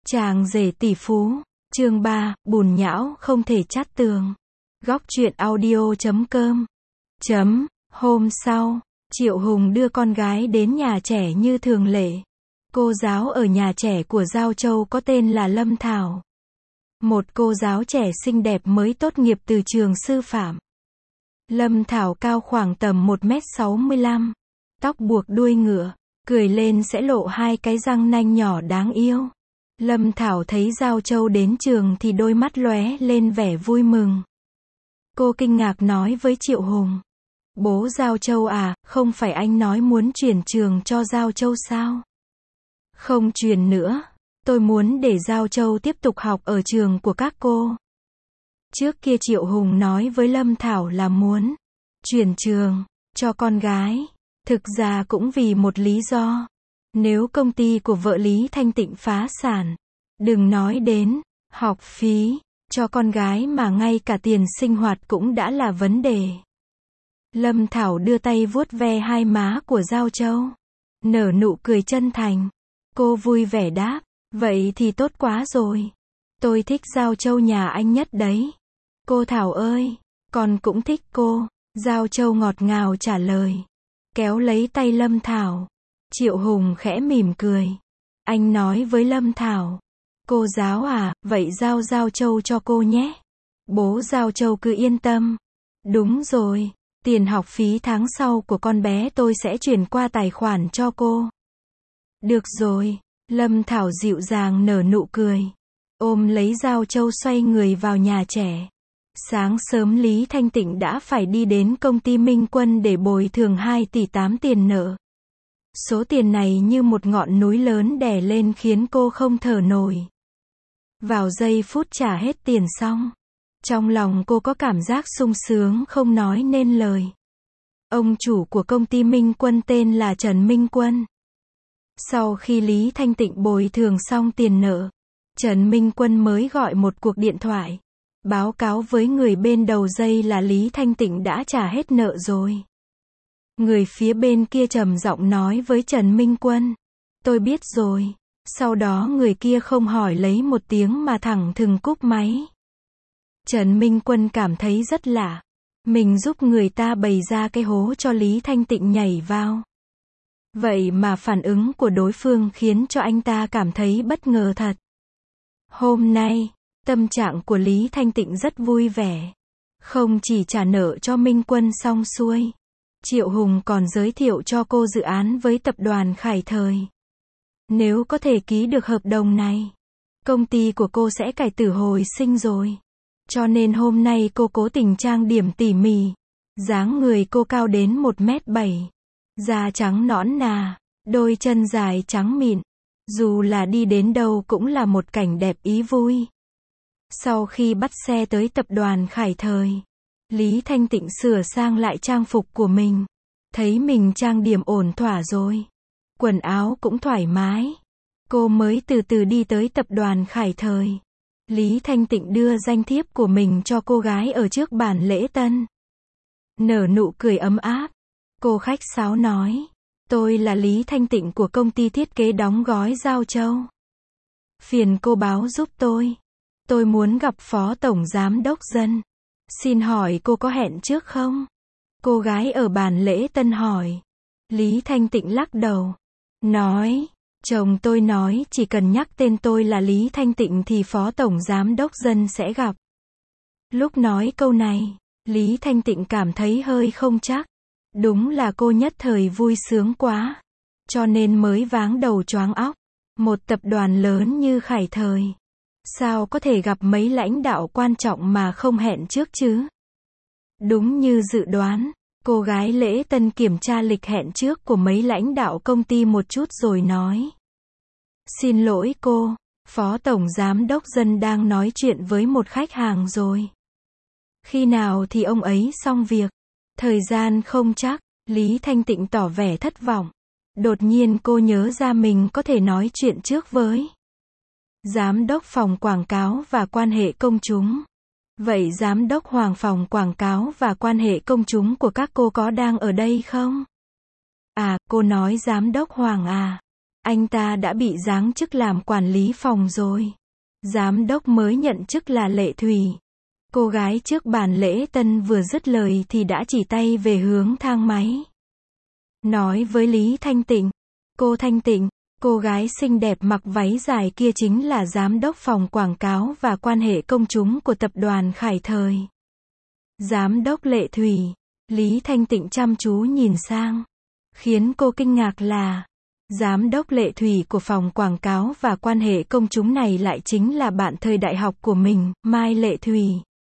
Chàng rể tỷ phú, chương 3, bùn nhão không thể chát tường. Góc truyện audio.com. Hôm sau, Triệu Hùng đưa con gái đến nhà trẻ như thường lệ. Cô giáo ở nhà trẻ của Giao Châu có tên là Lâm Thảo. Một cô giáo trẻ xinh đẹp mới tốt nghiệp từ trường sư phạm. Lâm Thảo cao khoảng tầm 1m65, tóc buộc đuôi ngựa, cười lên sẽ lộ hai cái răng nanh nhỏ đáng yêu. Lâm Thảo thấy Giao Châu đến trường thì đôi mắt lóe lên vẻ vui mừng. Cô kinh ngạc nói với Triệu Hùng. Bố Giao Châu à, không phải anh nói muốn chuyển trường cho Giao Châu sao? Không chuyển nữa, tôi muốn để Giao Châu tiếp tục học ở trường của các cô. Trước kia Triệu Hùng nói với Lâm Thảo là muốn chuyển trường cho con gái. Thực ra cũng vì một lý do. Nếu công ty của vợ Lý Thanh Tịnh phá sản, đừng nói đến học phí cho con gái mà ngay cả tiền sinh hoạt cũng đã là vấn đề. Lâm Thảo đưa tay vuốt ve hai má của Giao Châu, nở nụ cười chân thành. Cô vui vẻ đáp, vậy thì tốt quá rồi. Tôi thích Giao Châu nhà anh nhất đấy. Cô Thảo ơi, con cũng thích cô. Giao Châu ngọt ngào trả lời, kéo lấy tay Lâm Thảo. Triệu Hùng khẽ mỉm cười. Anh nói với Lâm Thảo, cô giáo à, vậy giao Giao Châu cho cô nhé. Bố Giao Châu cứ yên tâm. Đúng rồi, tiền học phí tháng sau của con bé tôi sẽ chuyển qua tài khoản cho cô. Được rồi, Lâm Thảo dịu dàng nở nụ cười, ôm lấy Giao Châu xoay người vào nhà trẻ. Sáng sớm Lý Thanh Tịnh đã phải đi đến công ty Minh Quân để bồi thường 2,8 tỷ tiền nợ. Số tiền này như một ngọn núi lớn đè lên khiến cô không thở nổi. Vào giây phút trả hết tiền xong, trong lòng cô có cảm giác sung sướng không nói nên lời. Ông chủ của công ty Minh Quân tên là Trần Minh Quân. Sau khi Lý Thanh Tịnh bồi thường xong tiền nợ, Trần Minh Quân mới gọi một cuộc điện thoại, báo cáo với người bên đầu dây là Lý Thanh Tịnh đã trả hết nợ rồi. Người phía bên kia trầm giọng nói với Trần Minh Quân, tôi biết rồi. Sau đó người kia không hỏi lấy một tiếng mà thẳng thừng cúp máy. Trần Minh Quân cảm thấy rất lạ. Mình giúp người ta bày ra cái hố cho Lý Thanh Tịnh nhảy vào. Vậy mà phản ứng của đối phương khiến cho anh ta cảm thấy bất ngờ thật. Hôm nay, tâm trạng của Lý Thanh Tịnh rất vui vẻ. Không chỉ trả nợ cho Minh Quân xong xuôi, Triệu Hùng còn giới thiệu cho cô dự án với tập đoàn Khải Thời. Nếu có thể ký được hợp đồng này, công ty của cô sẽ cải tử hồi sinh rồi. Cho nên hôm nay cô cố tình trang điểm tỉ mỉ. Dáng người cô cao đến 1m7. Da trắng nõn nà, đôi chân dài trắng mịn. Dù là đi đến đâu cũng là một cảnh đẹp ý vui. Sau khi bắt xe tới tập đoàn Khải Thời, Lý Thanh Tịnh sửa sang lại trang phục của mình. Thấy mình trang điểm ổn thỏa rồi, quần áo cũng thoải mái, cô mới từ từ đi tới tập đoàn Khải Thời. Lý Thanh Tịnh đưa danh thiếp của mình cho cô gái ở trước bàn lễ tân. Nở nụ cười ấm áp, cô khách sáo nói, tôi là Lý Thanh Tịnh của công ty thiết kế đóng gói Giao Châu. Phiền cô báo giúp tôi muốn gặp Phó Tổng Giám Đốc Dân. Xin hỏi cô có hẹn trước không? Cô gái ở bàn lễ tân hỏi. Lý Thanh Tịnh lắc đầu, nói, chồng tôi nói chỉ cần nhắc tên tôi là Lý Thanh Tịnh thì Phó Tổng Giám Đốc Dân sẽ gặp. Lúc nói câu này, Lý Thanh Tịnh cảm thấy hơi không chắc. Đúng là cô nhất thời vui sướng quá, cho nên mới váng đầu choáng óc. Một tập đoàn lớn như Khải Thời, sao có thể gặp mấy lãnh đạo quan trọng mà không hẹn trước chứ? Đúng như dự đoán, cô gái lễ tân kiểm tra lịch hẹn trước của mấy lãnh đạo công ty một chút rồi nói. Xin lỗi cô, Phó Tổng Giám Đốc Dân đang nói chuyện với một khách hàng rồi. Khi nào thì ông ấy xong việc? Thời gian không chắc. Lý Thanh Tịnh tỏ vẻ thất vọng. Đột nhiên cô nhớ ra mình có thể nói chuyện trước với Giám đốc phòng quảng cáo và quan hệ công chúng. Vậy Giám đốc Hoàng phòng quảng cáo và quan hệ công chúng của các cô có đang ở đây không? À, cô nói Giám đốc Hoàng à? Anh ta đã bị giáng chức làm quản lý phòng rồi. Giám đốc mới nhận chức là Lệ Thủy. Cô gái trước bàn lễ tân vừa dứt lời thì đã chỉ tay về hướng thang máy. Nói với Lý Thanh Tịnh. Cô Thanh Tịnh, cô gái xinh đẹp mặc váy dài kia chính là giám đốc phòng quảng cáo và quan hệ công chúng của tập đoàn Khải Thời. Giám đốc Lệ Thủy. Lý Thanh Tịnh chăm chú nhìn sang. Khiến cô kinh ngạc là, giám đốc Lệ Thủy của phòng quảng cáo và quan hệ công chúng này lại chính là bạn thời đại học của mình, Mai Lệ Thủy.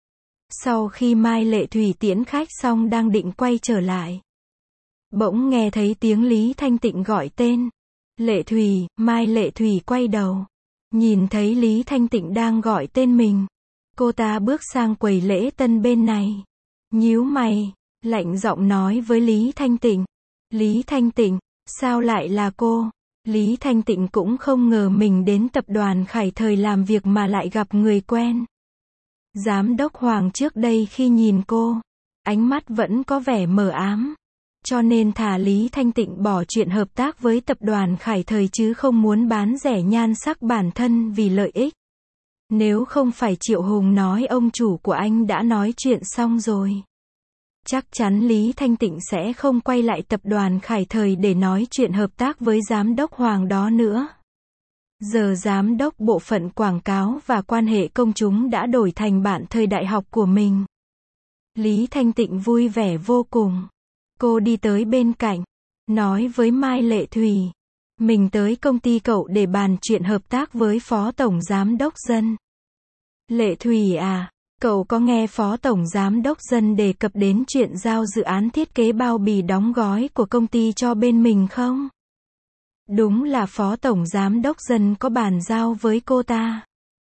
Sau khi Mai Lệ Thủy tiễn khách xong đang định quay trở lại, bỗng nghe thấy tiếng Lý Thanh Tịnh gọi tên. Lệ Thủy, Mai Lệ Thủy quay đầu. Nhìn thấy Lý Thanh Tịnh đang gọi tên mình. Cô ta bước sang quầy lễ tân bên này. Nhíu mày, lạnh giọng nói với Lý Thanh Tịnh. Lý Thanh Tịnh, sao lại là cô? Lý Thanh Tịnh cũng không ngờ mình đến tập đoàn Khải Thời làm việc mà lại gặp người quen. Giám đốc Hoàng trước đây khi nhìn cô, ánh mắt vẫn có vẻ mờ ám. Cho nên thà Lý Thanh Tịnh bỏ chuyện hợp tác với tập đoàn Khải Thời chứ không muốn bán rẻ nhan sắc bản thân vì lợi ích. Nếu không phải Triệu Hùng nói ông chủ của anh đã nói chuyện xong rồi, chắc chắn Lý Thanh Tịnh sẽ không quay lại tập đoàn Khải Thời để nói chuyện hợp tác với giám đốc Hoàng đó nữa. Giờ giám đốc bộ phận quảng cáo và quan hệ công chúng đã đổi thành bạn thời đại học của mình. Lý Thanh Tịnh vui vẻ vô cùng. Cô đi tới bên cạnh, nói với Mai Lệ Thủy. Mình tới công ty cậu để bàn chuyện hợp tác với Phó Tổng Giám đốc Dân. Lệ Thủy à, cậu có nghe Phó Tổng Giám đốc Dân đề cập đến chuyện giao dự án thiết kế bao bì đóng gói của công ty cho bên mình không? Đúng là Phó Tổng Giám đốc Dân có bàn giao với cô ta.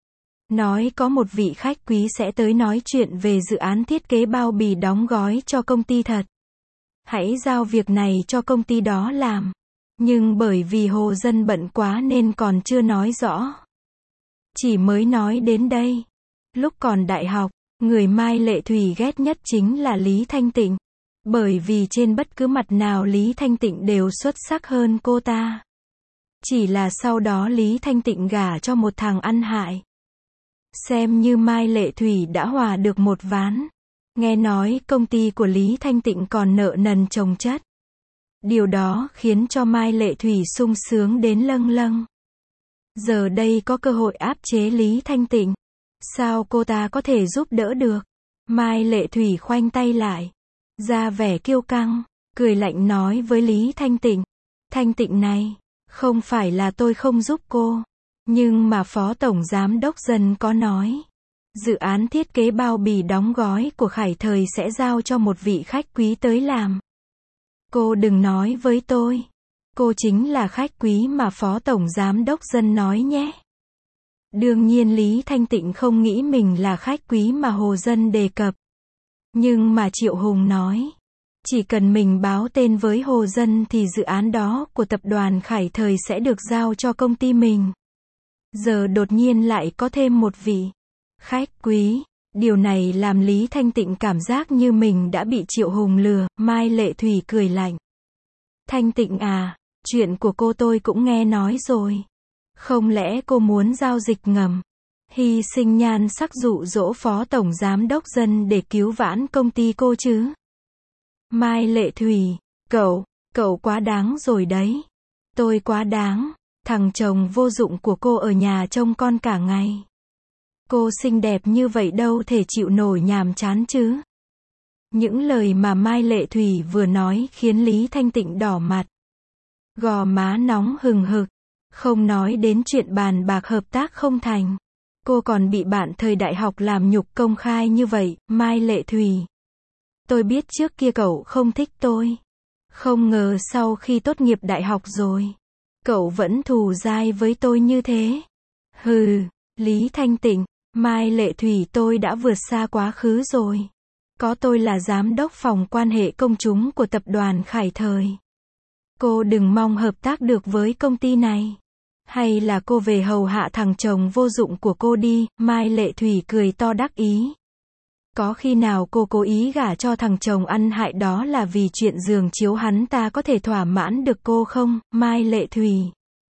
Nói có một vị khách quý sẽ tới nói chuyện về dự án thiết kế bao bì đóng gói cho công ty thật. Hãy giao việc này cho công ty đó làm. Nhưng bởi vì Hồ Dân bận quá nên còn chưa nói rõ. Chỉ mới nói đến đây. Lúc còn đại học, người Mai Lệ Thủy ghét nhất chính là Lý Thanh Tịnh. Bởi vì trên bất cứ mặt nào Lý Thanh Tịnh đều xuất sắc hơn cô ta. Chỉ là sau đó Lý Thanh Tịnh gả cho một thằng ăn hại. Xem như Mai Lệ Thủy đã hòa được một ván. Nghe nói công ty của Lý Thanh Tịnh còn nợ nần chồng chất. Điều đó khiến cho Mai Lệ Thủy sung sướng đến lâng lâng. Giờ đây có cơ hội áp chế Lý Thanh Tịnh. Sao cô ta có thể giúp đỡ được? Mai Lệ Thủy khoanh tay lại, ra vẻ kiêu căng, cười lạnh nói với Lý Thanh Tịnh. Thanh Tịnh này, không phải là tôi không giúp cô. Nhưng mà Phó Tổng Giám đốc Dân có nói. Dự án thiết kế bao bì đóng gói của Khải Thời sẽ giao cho một vị khách quý tới làm. Cô đừng nói với tôi. Cô chính là khách quý mà Phó Tổng Giám đốc Dân nói nhé. Đương nhiên Lý Thanh Tịnh không nghĩ mình là khách quý mà Hồ Dân đề cập. Nhưng mà Triệu Hùng nói. Chỉ cần mình báo tên với Hồ Dân thì dự án đó của tập đoàn Khải Thời sẽ được giao cho công ty mình. Giờ đột nhiên lại có thêm một vị khách quý. Điều này làm Lý Thanh Tịnh cảm giác như mình đã bị Triệu Hùng lừa. Mai Lệ Thủy cười lạnh. Thanh Tịnh à, chuyện của cô tôi cũng nghe nói rồi. Không lẽ cô muốn giao dịch ngầm, hy sinh nhan sắc dụ dỗ Phó Tổng Giám đốc Dân để cứu vãn công ty cô chứ? Mai Lệ Thủy, cậu quá đáng rồi đấy. Tôi quá đáng. Thằng chồng vô dụng của cô ở nhà trông con cả ngày. Cô xinh đẹp như vậy đâu thể chịu nổi nhàm chán chứ. Những lời mà Mai Lệ Thủy vừa nói khiến Lý Thanh Tịnh đỏ mặt. Gò má nóng hừng hực. Không nói đến chuyện bàn bạc hợp tác không thành. Cô còn bị bạn thời đại học làm nhục công khai như vậy. Mai Lệ Thủy. Tôi biết trước kia cậu không thích tôi. Không ngờ sau khi tốt nghiệp đại học rồi, cậu vẫn thù dai với tôi như thế. Hừ, Lý Thanh Tịnh, Mai Lệ Thủy tôi đã vượt xa quá khứ rồi. Có tôi là giám đốc phòng quan hệ công chúng của tập đoàn Khải Thời. Cô đừng mong hợp tác được với công ty này. Hay là cô về hầu hạ thằng chồng vô dụng của cô đi. Mai Lệ Thủy cười to đắc ý. Có khi nào cô cố ý gả cho thằng chồng ăn hại đó là vì chuyện giường chiếu hắn ta có thể thỏa mãn được cô không? Mai Lệ Thủy.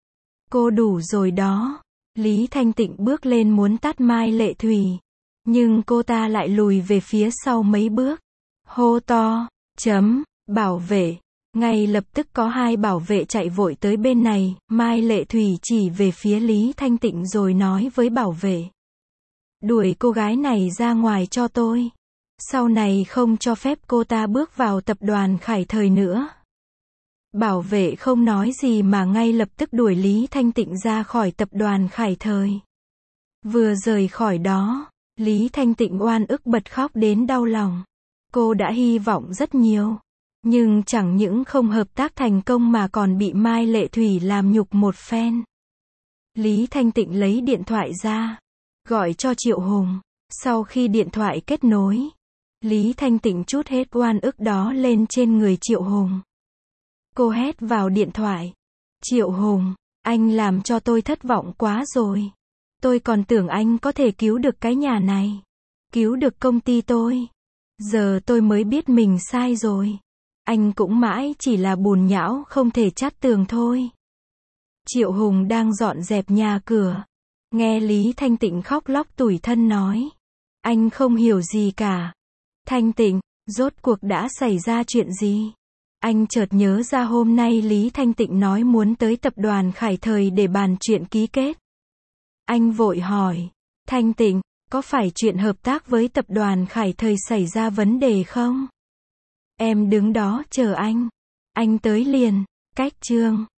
Cô đủ rồi đó. Lý Thanh Tịnh bước lên muốn tát Mai Lệ Thủy. Nhưng cô ta lại lùi về phía sau mấy bước. Hô to, bảo vệ. Ngay lập tức có 2 bảo vệ chạy vội tới bên này, Mai Lệ Thủy chỉ về phía Lý Thanh Tịnh rồi nói với bảo vệ. Đuổi cô gái này ra ngoài cho tôi. Sau này không cho phép cô ta bước vào tập đoàn Khải Thời nữa. Bảo vệ không nói gì mà ngay lập tức đuổi Lý Thanh Tịnh ra khỏi tập đoàn Khải Thời. Vừa rời khỏi đó, Lý Thanh Tịnh oan ức bật khóc đến đau lòng. Cô đã hy vọng rất nhiều. Nhưng chẳng những không hợp tác thành công mà còn bị Mai Lệ Thủy làm nhục một phen. Lý Thanh Tịnh lấy điện thoại ra, gọi cho Triệu Hùng. Sau khi điện thoại kết nối, Lý Thanh Tịnh trút hết oan ức đó lên trên người Triệu Hùng. Cô hét vào điện thoại. Triệu Hùng, anh làm cho tôi thất vọng quá rồi. Tôi còn tưởng anh có thể cứu được cái nhà này, cứu được công ty tôi. Giờ tôi mới biết mình sai rồi. Anh cũng mãi chỉ là bùn nhão không thể chát tường thôi. Triệu Hùng đang dọn dẹp nhà cửa. Nghe Lý Thanh Tịnh khóc lóc tủi thân nói. Anh không hiểu gì cả. Thanh Tịnh, rốt cuộc đã xảy ra chuyện gì? Anh chợt nhớ ra hôm nay Lý Thanh Tịnh nói muốn tới tập đoàn Khải Thời để bàn chuyện ký kết. Anh vội hỏi. Thanh Tịnh, có phải chuyện hợp tác với tập đoàn Khải Thời xảy ra vấn đề không? Em đứng đó chờ anh. Anh tới liền. Cách chương